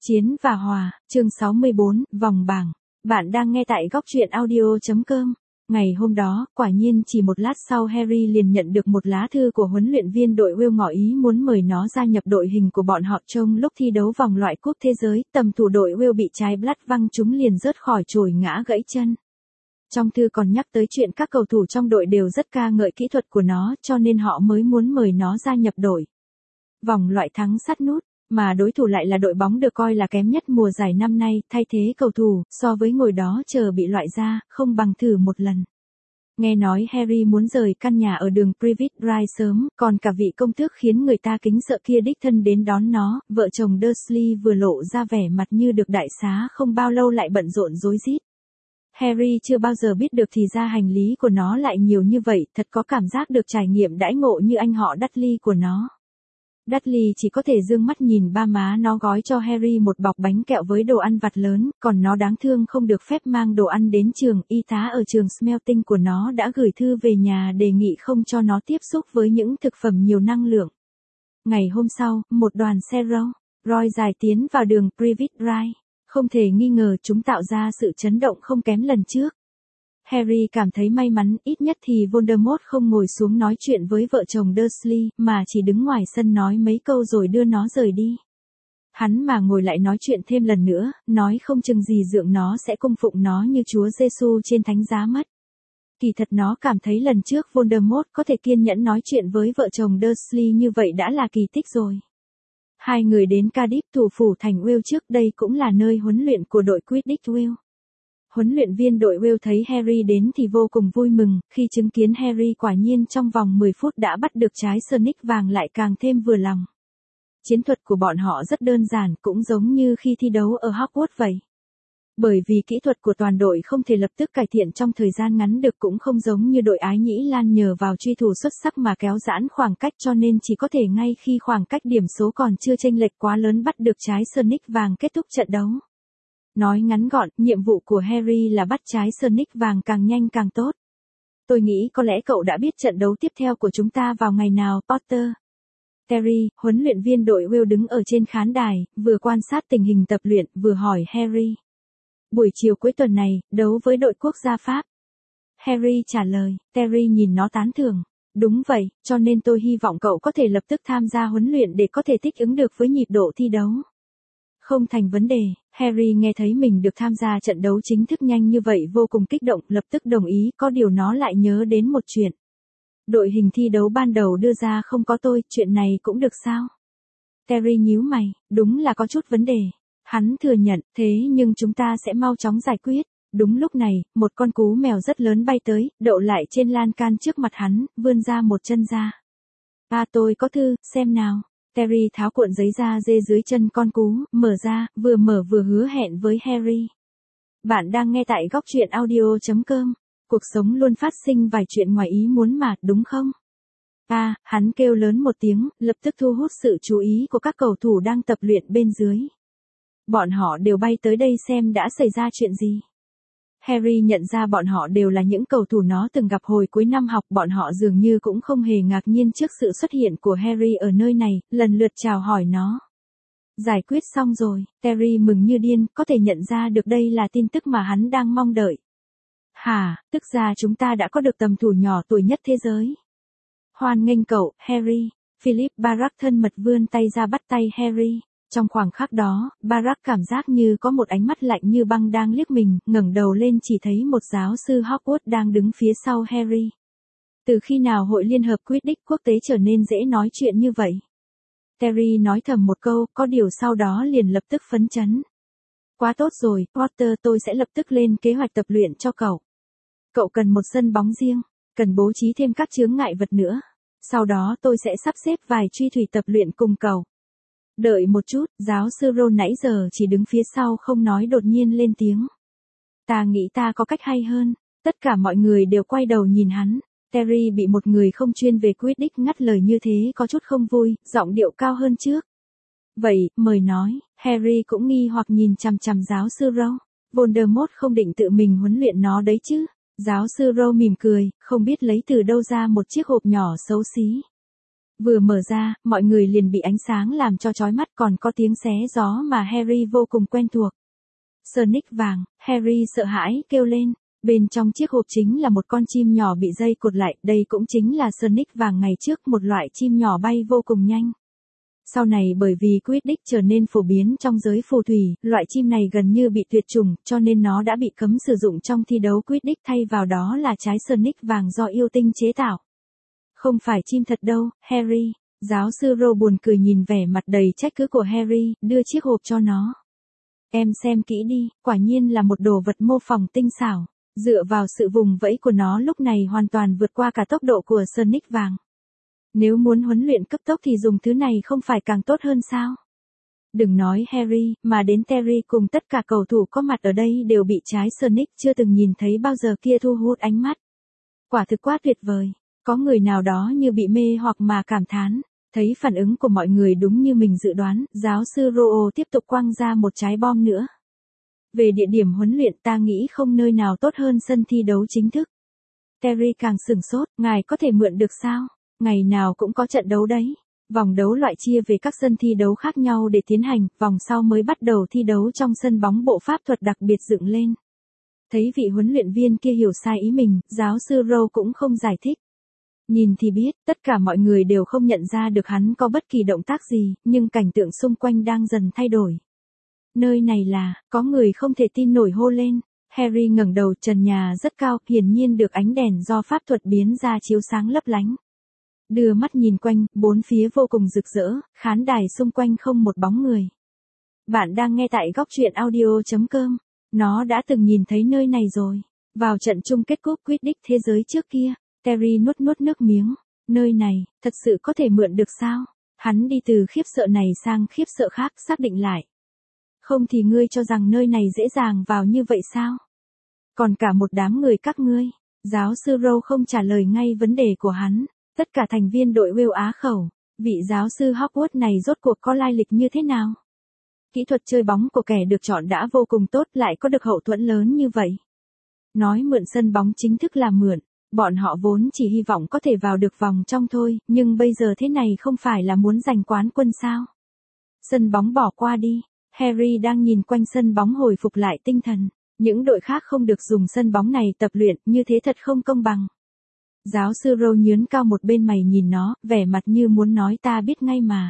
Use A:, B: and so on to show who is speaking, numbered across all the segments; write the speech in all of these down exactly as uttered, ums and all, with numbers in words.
A: Chiến và Hòa, chương sáu mươi bốn, vòng bảng. Bạn đang nghe tại góc truyện audio chấm com. Ngày hôm đó, quả nhiên chỉ một lát sau Harry liền nhận được một lá thư của huấn luyện viên đội Wales ngỏ ý muốn mời nó gia nhập đội hình của bọn họ trong lúc thi đấu vòng loại cúp thế giới. Tầm thủ đội Wales bị trái blast văng trúng liền rớt khỏi chồi ngã gãy chân. Trong thư còn nhắc tới chuyện các cầu thủ trong đội đều rất ca ngợi kỹ thuật của nó cho nên họ mới muốn mời nó gia nhập đội. Vòng loại thắng sát nút. Mà đối thủ lại là đội bóng được coi là kém nhất mùa giải năm nay, thay thế cầu thủ, so với ngồi đó chờ bị loại ra, không bằng thử một lần. Nghe nói Harry muốn rời căn nhà ở đường Privet Drive sớm, còn cả vị công tước khiến người ta kính sợ kia đích thân đến đón nó, vợ chồng Dursley vừa lộ ra vẻ mặt như được đại xá không bao lâu lại bận rộn rối rít. Harry chưa bao giờ biết được thì ra hành lý của nó lại nhiều như vậy, thật có cảm giác được trải nghiệm đãi ngộ như anh họ Dudley của nó. Dudley chỉ có thể dương mắt nhìn ba má nó gói cho Harry một bọc bánh kẹo với đồ ăn vặt lớn, còn nó đáng thương không được phép mang đồ ăn đến trường. Y tá ở trường Smelting của nó đã gửi thư về nhà đề nghị không cho nó tiếp xúc với những thực phẩm nhiều năng lượng. Ngày hôm sau, một đoàn xe Rolls Royce dài tiến vào đường Privet Drive. Không thể nghi ngờ chúng tạo ra sự chấn động không kém lần trước. Harry cảm thấy may mắn, ít nhất thì Voldemort không ngồi xuống nói chuyện với vợ chồng Dursley, mà chỉ đứng ngoài sân nói mấy câu rồi đưa nó rời đi. Hắn mà ngồi lại nói chuyện thêm lần nữa, nói không chừng gì dượng nó sẽ cung phụng nó như Chúa Giêsu trên thánh giá mất. Kỳ thật nó cảm thấy lần trước Voldemort có thể kiên nhẫn nói chuyện với vợ chồng Dursley như vậy đã là kỳ tích rồi. Hai người đến Cardiff, thủ phủ thành Wales, trước đây cũng là nơi huấn luyện của đội Quidditch Wales. Huấn luyện viên đội Wales thấy Harry đến thì vô cùng vui mừng, khi chứng kiến Harry quả nhiên trong vòng mười phút đã bắt được trái Sonic vàng lại càng thêm vừa lòng. Chiến thuật của bọn họ rất đơn giản, cũng giống như khi thi đấu ở Hogwarts vậy. Bởi vì kỹ thuật của toàn đội không thể lập tức cải thiện trong thời gian ngắn được, cũng không giống như đội Ái Nhĩ Lan nhờ vào truy thủ xuất sắc mà kéo giãn khoảng cách, cho nên chỉ có thể ngay khi khoảng cách điểm số còn chưa chênh lệch quá lớn bắt được trái Sonic vàng kết thúc trận đấu. Nói ngắn gọn, nhiệm vụ của Harry là bắt trái Sonic vàng càng nhanh càng tốt. Tôi nghĩ có lẽ cậu đã biết trận đấu tiếp theo của chúng ta vào ngày nào, Potter. Terry, huấn luyện viên đội Wales đứng ở trên khán đài, vừa quan sát tình hình tập luyện, vừa hỏi Harry. Buổi chiều cuối tuần này, đấu với đội quốc gia Pháp. Harry trả lời, Terry nhìn nó tán thưởng. Đúng vậy, cho nên tôi hy vọng cậu có thể lập tức tham gia huấn luyện để có thể thích ứng được với nhịp độ thi đấu. Không thành vấn đề, Harry nghe thấy mình được tham gia trận đấu chính thức nhanh như vậy vô cùng kích động, lập tức đồng ý, có điều nó lại nhớ đến một chuyện. Đội hình thi đấu ban đầu đưa ra không có tôi, chuyện này cũng được sao? Terry nhíu mày, đúng là có chút vấn đề. Hắn thừa nhận, thế nhưng chúng ta sẽ mau chóng giải quyết. Đúng lúc này, một con cú mèo rất lớn bay tới, đậu lại trên lan can trước mặt hắn, vươn ra một chân ra. À, tôi có thư, xem nào. Terry tháo cuộn giấy da dê dưới chân con cú, mở ra, vừa mở vừa hứa hẹn với Harry. Bạn đang nghe tại góc truyện audio chấm com. Cuộc sống luôn phát sinh vài chuyện ngoài ý muốn mà, đúng không? À, hắn kêu lớn một tiếng, lập tức thu hút sự chú ý của các cầu thủ đang tập luyện bên dưới. Bọn họ đều bay tới đây xem đã xảy ra chuyện gì. Harry nhận ra bọn họ đều là những cầu thủ nó từng gặp hồi cuối năm học, bọn họ dường như cũng không hề ngạc nhiên trước sự xuất hiện của Harry ở nơi này, lần lượt chào hỏi nó. Giải quyết xong rồi, Terry mừng như điên, có thể nhận ra được đây là tin tức mà hắn đang mong đợi. Hả, tức ra chúng ta đã có được tầm thủ nhỏ tuổi nhất thế giới. Hoan nghênh cậu, Harry. Philip Barack thân mật vươn tay ra bắt tay Harry. Trong khoảng khắc đó, Barack cảm giác như có một ánh mắt lạnh như băng đang liếc mình, ngẩng đầu lên chỉ thấy một giáo sư Hogwarts đang đứng phía sau Harry. Từ khi nào Hội Liên hợp Quidditch quốc tế trở nên dễ nói chuyện như vậy? Terry nói thầm một câu, có điều sau đó liền lập tức phấn chấn. Quá tốt rồi, Potter, tôi sẽ lập tức lên kế hoạch tập luyện cho cậu. Cậu cần một sân bóng riêng, cần bố trí thêm các chướng ngại vật nữa. Sau đó tôi sẽ sắp xếp vài truy thủy tập luyện cùng cậu. Đợi một chút, giáo sư Ron nãy giờ chỉ đứng phía sau không nói đột nhiên lên tiếng. Ta nghĩ ta có cách hay hơn. Tất cả mọi người đều quay đầu nhìn hắn. Terry bị một người không chuyên về Quidditch ngắt lời như thế có chút không vui, giọng điệu cao hơn trước. Vậy, mời nói, Harry cũng nghi hoặc nhìn chằm chằm giáo sư Ron. Voldemort không định tự mình huấn luyện nó đấy chứ. Giáo sư Ron mỉm cười, không biết lấy từ đâu ra một chiếc hộp nhỏ xấu xí. Vừa mở ra, mọi người liền bị ánh sáng làm cho chói mắt, còn có tiếng xé gió mà Harry vô cùng quen thuộc. Sonic vàng, Harry sợ hãi kêu lên. Bên trong chiếc hộp chính là một con chim nhỏ bị dây cột lại, đây cũng chính là Sonic vàng ngày trước, một loại chim nhỏ bay vô cùng nhanh. Sau này bởi vì Quidditch trở nên phổ biến trong giới phù thủy, loại chim này gần như bị tuyệt chủng, cho nên nó đã bị cấm sử dụng trong thi đấu Quidditch, thay vào đó là trái Sonic vàng do yêu tinh chế tạo. Không phải chim thật đâu, Harry. Giáo sư Ron buồn cười nhìn vẻ mặt đầy trách cứ của Harry, đưa chiếc hộp cho nó. Em xem kỹ đi, quả nhiên là một đồ vật mô phỏng tinh xảo. Dựa vào sự vùng vẫy của nó lúc này hoàn toàn vượt qua cả tốc độ của Sonic vàng. Nếu muốn huấn luyện cấp tốc thì dùng thứ này không phải càng tốt hơn sao? Đừng nói Harry, mà đến Terry cùng tất cả cầu thủ có mặt ở đây đều bị trái Sonic chưa từng nhìn thấy bao giờ kia thu hút ánh mắt. Quả thực quá tuyệt vời. Có người nào đó như bị mê hoặc mà cảm thán. Thấy phản ứng của mọi người đúng như mình dự đoán, giáo sư Ron tiếp tục quăng ra một trái bom nữa. Về địa điểm huấn luyện ta nghĩ không nơi nào tốt hơn sân thi đấu chính thức. Terry càng sửng sốt, ngài có thể mượn được sao? Ngày nào cũng có trận đấu đấy. Vòng đấu loại chia về các sân thi đấu khác nhau để tiến hành, vòng sau mới bắt đầu thi đấu trong sân bóng bộ pháp thuật đặc biệt dựng lên. Thấy vị huấn luyện viên kia hiểu sai ý mình, giáo sư Ron cũng không giải thích. Nhìn thì biết, tất cả mọi người đều không nhận ra được hắn có bất kỳ động tác gì, nhưng cảnh tượng xung quanh đang dần thay đổi. Nơi này là, có người không thể tin nổi hô lên. Harry ngẩng đầu, trần nhà rất cao, hiển nhiên được ánh đèn do pháp thuật biến ra chiếu sáng lấp lánh. Đưa mắt nhìn quanh, bốn phía vô cùng rực rỡ, khán đài xung quanh không một bóng người. Bạn đang nghe tại góc truyện audio chấm com. Nó đã từng nhìn thấy nơi này rồi. Vào trận chung kết cúp Quidditch thế giới trước kia, Terry nuốt nuốt nước miếng. Nơi này, thật sự có thể mượn được sao? Hắn đi từ khiếp sợ này sang khiếp sợ khác, xác định lại. Không thì ngươi cho rằng nơi này dễ dàng vào như vậy sao? Còn cả một đám người các ngươi. Giáo sư Ron không trả lời ngay vấn đề của hắn. Tất cả thành viên đội Will á khẩu. Vị giáo sư Hogwarts này rốt cuộc có lai lịch như thế nào? Kỹ thuật chơi bóng của kẻ được chọn đã vô cùng tốt, lại có được hậu thuẫn lớn như vậy. Nói mượn sân bóng chính thức là mượn. Bọn họ vốn chỉ hy vọng có thể vào được vòng trong thôi, nhưng bây giờ thế này không phải là muốn giành quán quân sao? Sân bóng bỏ qua đi. Harry đang nhìn quanh sân bóng hồi phục lại tinh thần. Những đội khác không được dùng sân bóng này tập luyện, như thế thật không công bằng. Giáo sư Ron nhướng cao một bên mày nhìn nó, vẻ mặt như muốn nói ta biết ngay mà.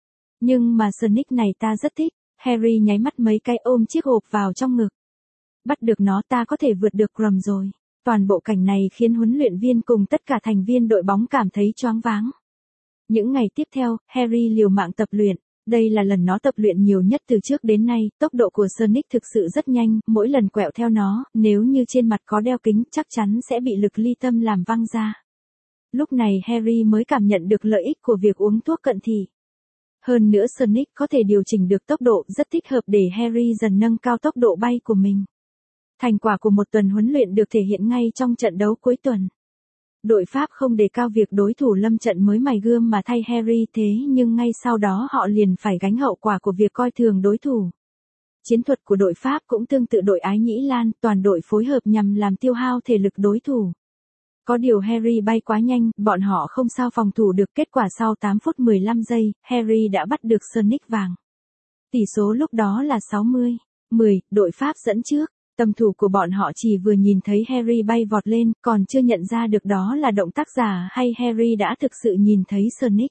A: Nhưng mà Sonic này ta rất thích. Harry nháy mắt mấy cái ôm chiếc hộp vào trong ngực. Bắt được nó ta có thể vượt được Grum rồi. Toàn bộ cảnh này khiến huấn luyện viên cùng tất cả thành viên đội bóng cảm thấy choáng váng. Những ngày tiếp theo, Harry liều mạng tập luyện. Đây là lần nó tập luyện nhiều nhất từ trước đến nay, tốc độ của Sonic thực sự rất nhanh, mỗi lần quẹo theo nó, nếu như trên mặt có đeo kính chắc chắn sẽ bị lực ly tâm làm văng ra. Lúc này Harry mới cảm nhận được lợi ích của việc uống thuốc cận thị. Hơn nữa Sonic có thể điều chỉnh được tốc độ, rất thích hợp để Harry dần nâng cao tốc độ bay của mình. Thành quả của một tuần huấn luyện được thể hiện ngay trong trận đấu cuối tuần. Đội Pháp không đề cao việc đối thủ lâm trận mới mài gươm mà thay Harry, thế nhưng ngay sau đó họ liền phải gánh hậu quả của việc coi thường đối thủ. Chiến thuật của đội Pháp cũng tương tự đội Ái Nhĩ Lan, toàn đội phối hợp nhằm làm tiêu hao thể lực đối thủ. Có điều Harry bay quá nhanh, bọn họ không sao phòng thủ được, kết quả sau tám phút mười lăm giây, Harry đã bắt được Sonic vàng. Tỷ số lúc đó là sáu mươi mười, đội Pháp dẫn trước. Tầm thủ của bọn họ chỉ vừa nhìn thấy Harry bay vọt lên, còn chưa nhận ra được đó là động tác giả hay Harry đã thực sự nhìn thấy Sonic.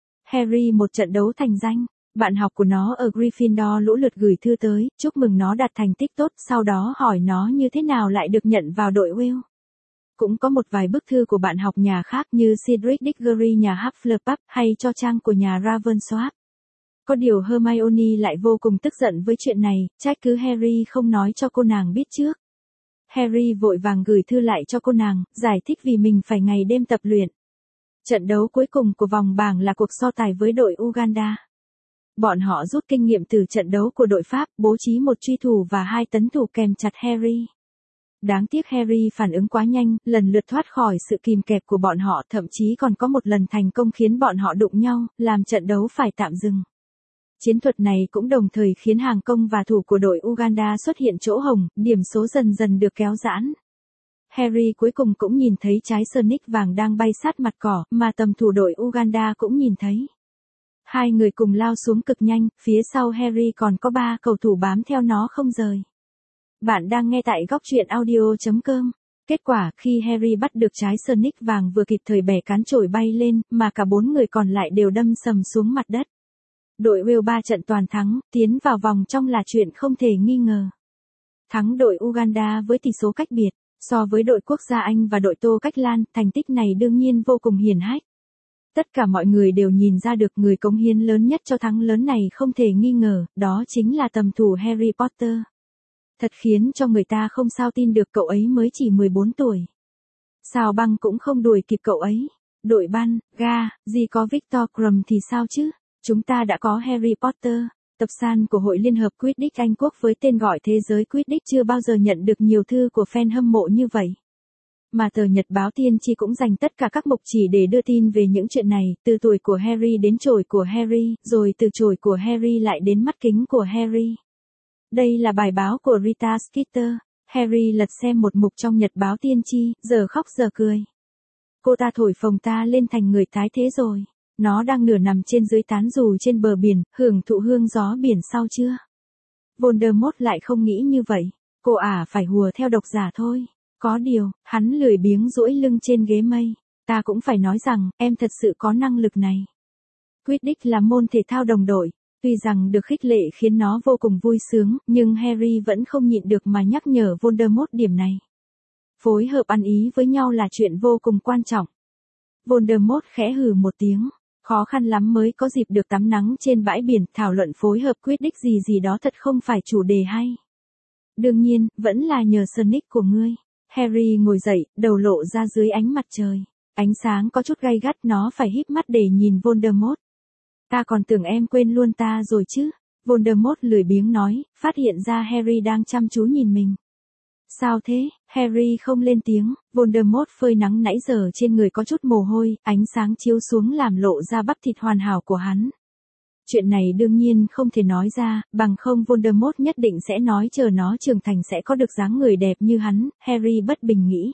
A: Harry một trận đấu thành danh, bạn học của nó ở Gryffindor lũ lượt gửi thư tới, chúc mừng nó đạt thành tích tốt, sau đó hỏi nó như thế nào lại được nhận vào đội Will. Cũng có một vài bức thư của bạn học nhà khác như Cedric Diggory nhà Hufflepuff hay cho Trang của nhà Ravensworth. Có điều Hermione lại vô cùng tức giận với chuyện này, trách cứ Harry không nói cho cô nàng biết trước. Harry vội vàng gửi thư lại cho cô nàng, giải thích vì mình phải ngày đêm tập luyện. Trận đấu cuối cùng của vòng bảng là cuộc so tài với đội Uganda. Bọn họ rút kinh nghiệm từ trận đấu của đội Pháp, bố trí một truy thủ và hai tấn thủ kèm chặt Harry. Đáng tiếc Harry phản ứng quá nhanh, lần lượt thoát khỏi sự kìm kẹp của bọn họ, thậm chí còn có một lần thành công khiến bọn họ đụng nhau, làm trận đấu phải tạm dừng. Chiến thuật này cũng đồng thời khiến hàng công và thủ của đội Uganda xuất hiện chỗ hồng, điểm số dần dần được kéo giãn. Harry cuối cùng cũng nhìn thấy trái Sonic vàng đang bay sát mặt cỏ, mà tầm thủ đội Uganda cũng nhìn thấy. Hai người cùng lao xuống cực nhanh, phía sau Harry còn có ba cầu thủ bám theo nó không rời. Bạn đang nghe tại góc truyện audio chấm com. Kết quả, khi Harry bắt được trái Sonic vàng vừa kịp thời bẻ cán chổi bay lên, mà cả bốn người còn lại đều đâm sầm xuống mặt đất. Đội Wales ba trận toàn thắng, tiến vào vòng trong là chuyện không thể nghi ngờ. Thắng đội Uganda với tỷ số cách biệt, so với đội quốc gia Anh và đội Tô Cách Lan, thành tích này đương nhiên vô cùng hiển hách. Tất cả mọi người đều nhìn ra được người cống hiến lớn nhất cho thắng lớn này không thể nghi ngờ, đó chính là tầm thủ Harry Potter. Thật khiến cho người ta không sao tin được cậu ấy mới chỉ mười bốn tuổi. Sao băng cũng không đuổi kịp cậu ấy. Đội banh, ga, gì có Victor Krum thì sao chứ? Chúng ta đã có Harry Potter. Tập san của Hội Liên hợp Quidditch Anh Quốc với tên gọi Thế giới Quidditch chưa bao giờ nhận được nhiều thư của fan hâm mộ như vậy. Mà tờ Nhật báo Tiên tri cũng dành tất cả các mục chỉ để đưa tin về những chuyện này, từ tuổi của Harry đến chổi của Harry, rồi từ chổi của Harry lại đến mắt kính của Harry. Đây là bài báo của Rita Skeeter. Harry lật xem một mục trong Nhật báo Tiên tri, giờ khóc giờ cười. Cô ta thổi phồng ta lên thành người tái thế rồi. Nó đang nửa nằm trên dưới tán dù trên bờ biển, hưởng thụ hương gió biển sau chưa? Voldemort lại không nghĩ như vậy. Cô ả phải hùa theo độc giả thôi. Có điều, hắn lười biếng duỗi lưng trên ghế mây. Ta cũng phải nói rằng, em thật sự có năng lực này. Quidditch là môn thể thao đồng đội. Tuy rằng được khích lệ khiến nó vô cùng vui sướng, nhưng Harry vẫn không nhịn được mà nhắc nhở Voldemort điểm này. Phối hợp ăn ý với nhau là chuyện vô cùng quan trọng. Voldemort khẽ hừ một tiếng. Khó khăn lắm mới có dịp được tắm nắng trên bãi biển, thảo luận phối hợp Quidditch gì gì đó thật không phải chủ đề hay. Đương nhiên, vẫn là nhờ Sonic của ngươi. Harry ngồi dậy, đầu lộ ra dưới ánh mặt trời. Ánh sáng có chút gay gắt, nó phải híp mắt để nhìn Voldemort. Ta còn tưởng em quên luôn ta rồi chứ. Voldemort lười biếng nói, phát hiện ra Harry đang chăm chú nhìn mình. Sao thế? Harry không lên tiếng. Voldemort phơi nắng nãy giờ trên người có chút mồ hôi, ánh sáng chiếu xuống làm lộ ra bắp thịt hoàn hảo của hắn. Chuyện này đương nhiên không thể nói ra, bằng không Voldemort nhất định sẽ nói chờ nó trưởng thành sẽ có được dáng người đẹp như hắn. Harry bất bình nghĩ.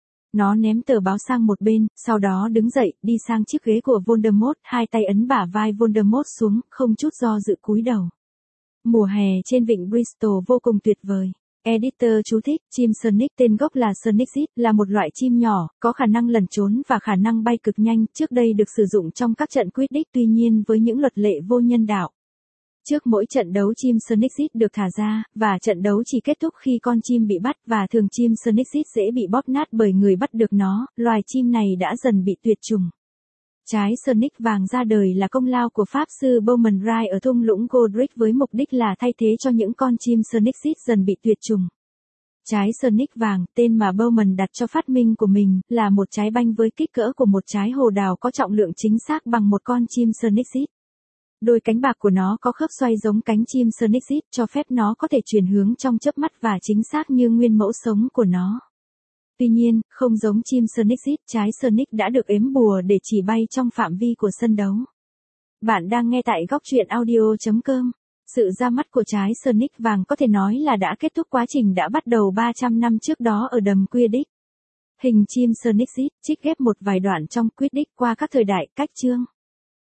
A: Nó ném tờ báo sang một bên, sau đó đứng dậy, đi sang chiếc ghế của Voldemort, hai tay ấn bả vai Voldemort xuống, không chút do dự cúi đầu. Mùa hè trên vịnh Bristol vô cùng tuyệt vời. Editor chú thích, chim Sonic tên gốc là Sonicsys, là một loại chim nhỏ, có khả năng lẩn trốn và khả năng bay cực nhanh, trước đây được sử dụng trong các trận Quidditch tuy nhiên với những luật lệ vô nhân đạo. Trước mỗi trận đấu chim Sonicsys được thả ra, và trận đấu chỉ kết thúc khi con chim bị bắt và thường chim Sonicsys dễ bị bóp nát bởi người bắt được nó, loài chim này đã dần bị tuyệt chủng. Trái Sonic vàng ra đời là công lao của Pháp sư Bowman Wright ở thung lũng Godric với mục đích là thay thế cho những con chim Sonicsys dần bị tuyệt chủng. Trái Sonic vàng, tên mà Bowman đặt cho phát minh của mình, là một trái banh với kích cỡ của một trái hồ đào có trọng lượng chính xác bằng một con chim Sonicsys. Đôi cánh bạc của nó có khớp xoay giống cánh chim Sonicsys, cho phép nó có thể chuyển hướng trong chớp mắt và chính xác như nguyên mẫu sống của nó. Tuy nhiên, không giống chim Sonicsys, trái Sonic đã được ếm bùa để chỉ bay trong phạm vi của sân đấu. Bạn đang nghe tại góc truyện audio chấm com. Sự ra mắt của trái Sonic vàng có thể nói là đã kết thúc quá trình đã bắt đầu ba trăm năm trước đó ở đầm Quidditch. Hình chim Sonicsys, trích ghép một vài đoạn trong Quidditch qua các thời đại, cách chương.